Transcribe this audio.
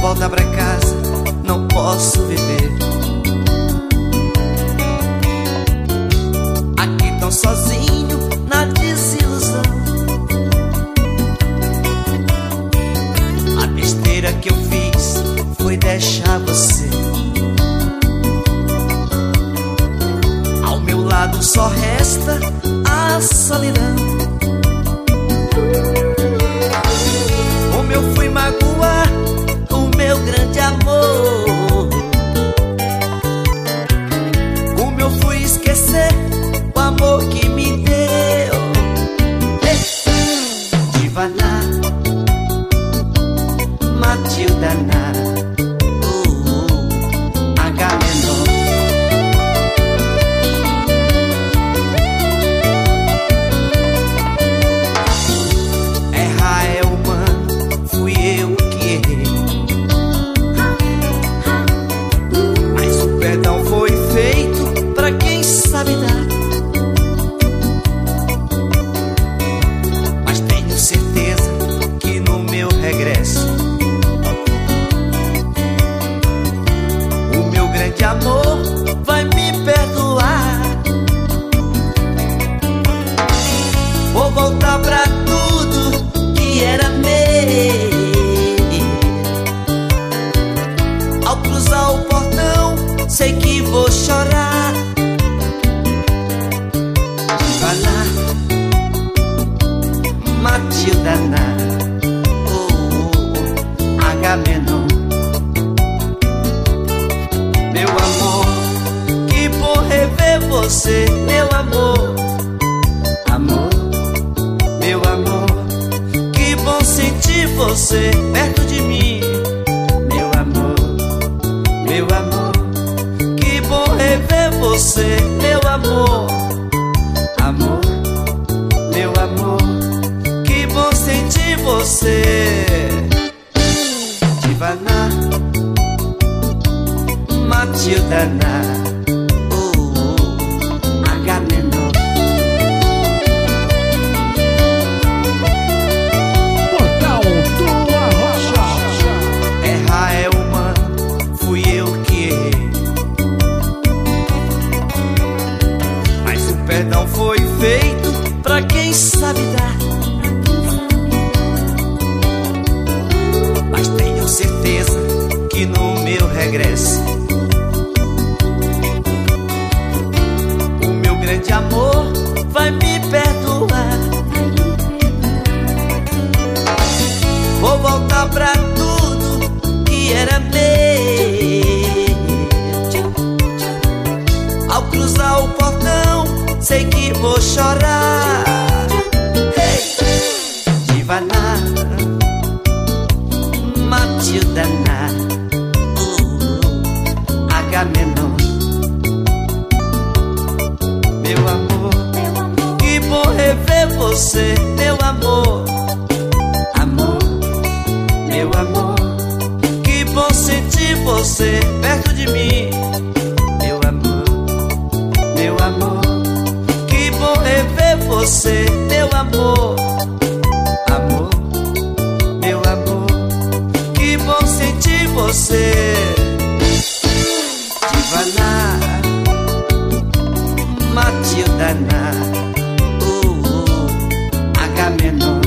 volta pra casa, não posso viver. Aqui tão sozinho na desilusão. A besteira que eu fiz foi deixar você. Ao meu lado só resta a solidão. Como eu fui magoar o meu grande amor, como eu fui esquecer o amor que me deu. Divaná, Matilda na H menor. Errar é humano, fui eu que errei, mas o perdão foi feito pra quem sabe dar. Mas tenho certeza que no meu regresso o meu grande amor vai me perdoar. Vou voltar pra tudo que era meu. Ao cruzar o portão, sei que vou chorar. Divaná, Matilda na H menor. Meu amor, que bom rever você, meu amor. Amor, meu amor, que bom sentir você perto de mim. Meu amor, que bom rever você, meu amor. Amor, meu amor, que bom sentir você. Divaná, Matilda na H menor. Portal do Arrocha. Errar é humano, fui eu que errei, mas o perdão foi feito pra quem sabe dar. Mas tenho certeza que no meu regresso o meu grande amor vai me perdoar. Vou voltar pra tudo que era meu. Ao cruzar o portão, sei que vou chorar. Divaná, Matilda na H menor. Meu amor, que bom rever você, meu amor. Amor, meu amor, que bom sentir você perto de mim. Meu amor, que bom rever você, meu amor. Amor, meu amor, que bom sentir você. Divaná, Matilda na H menor.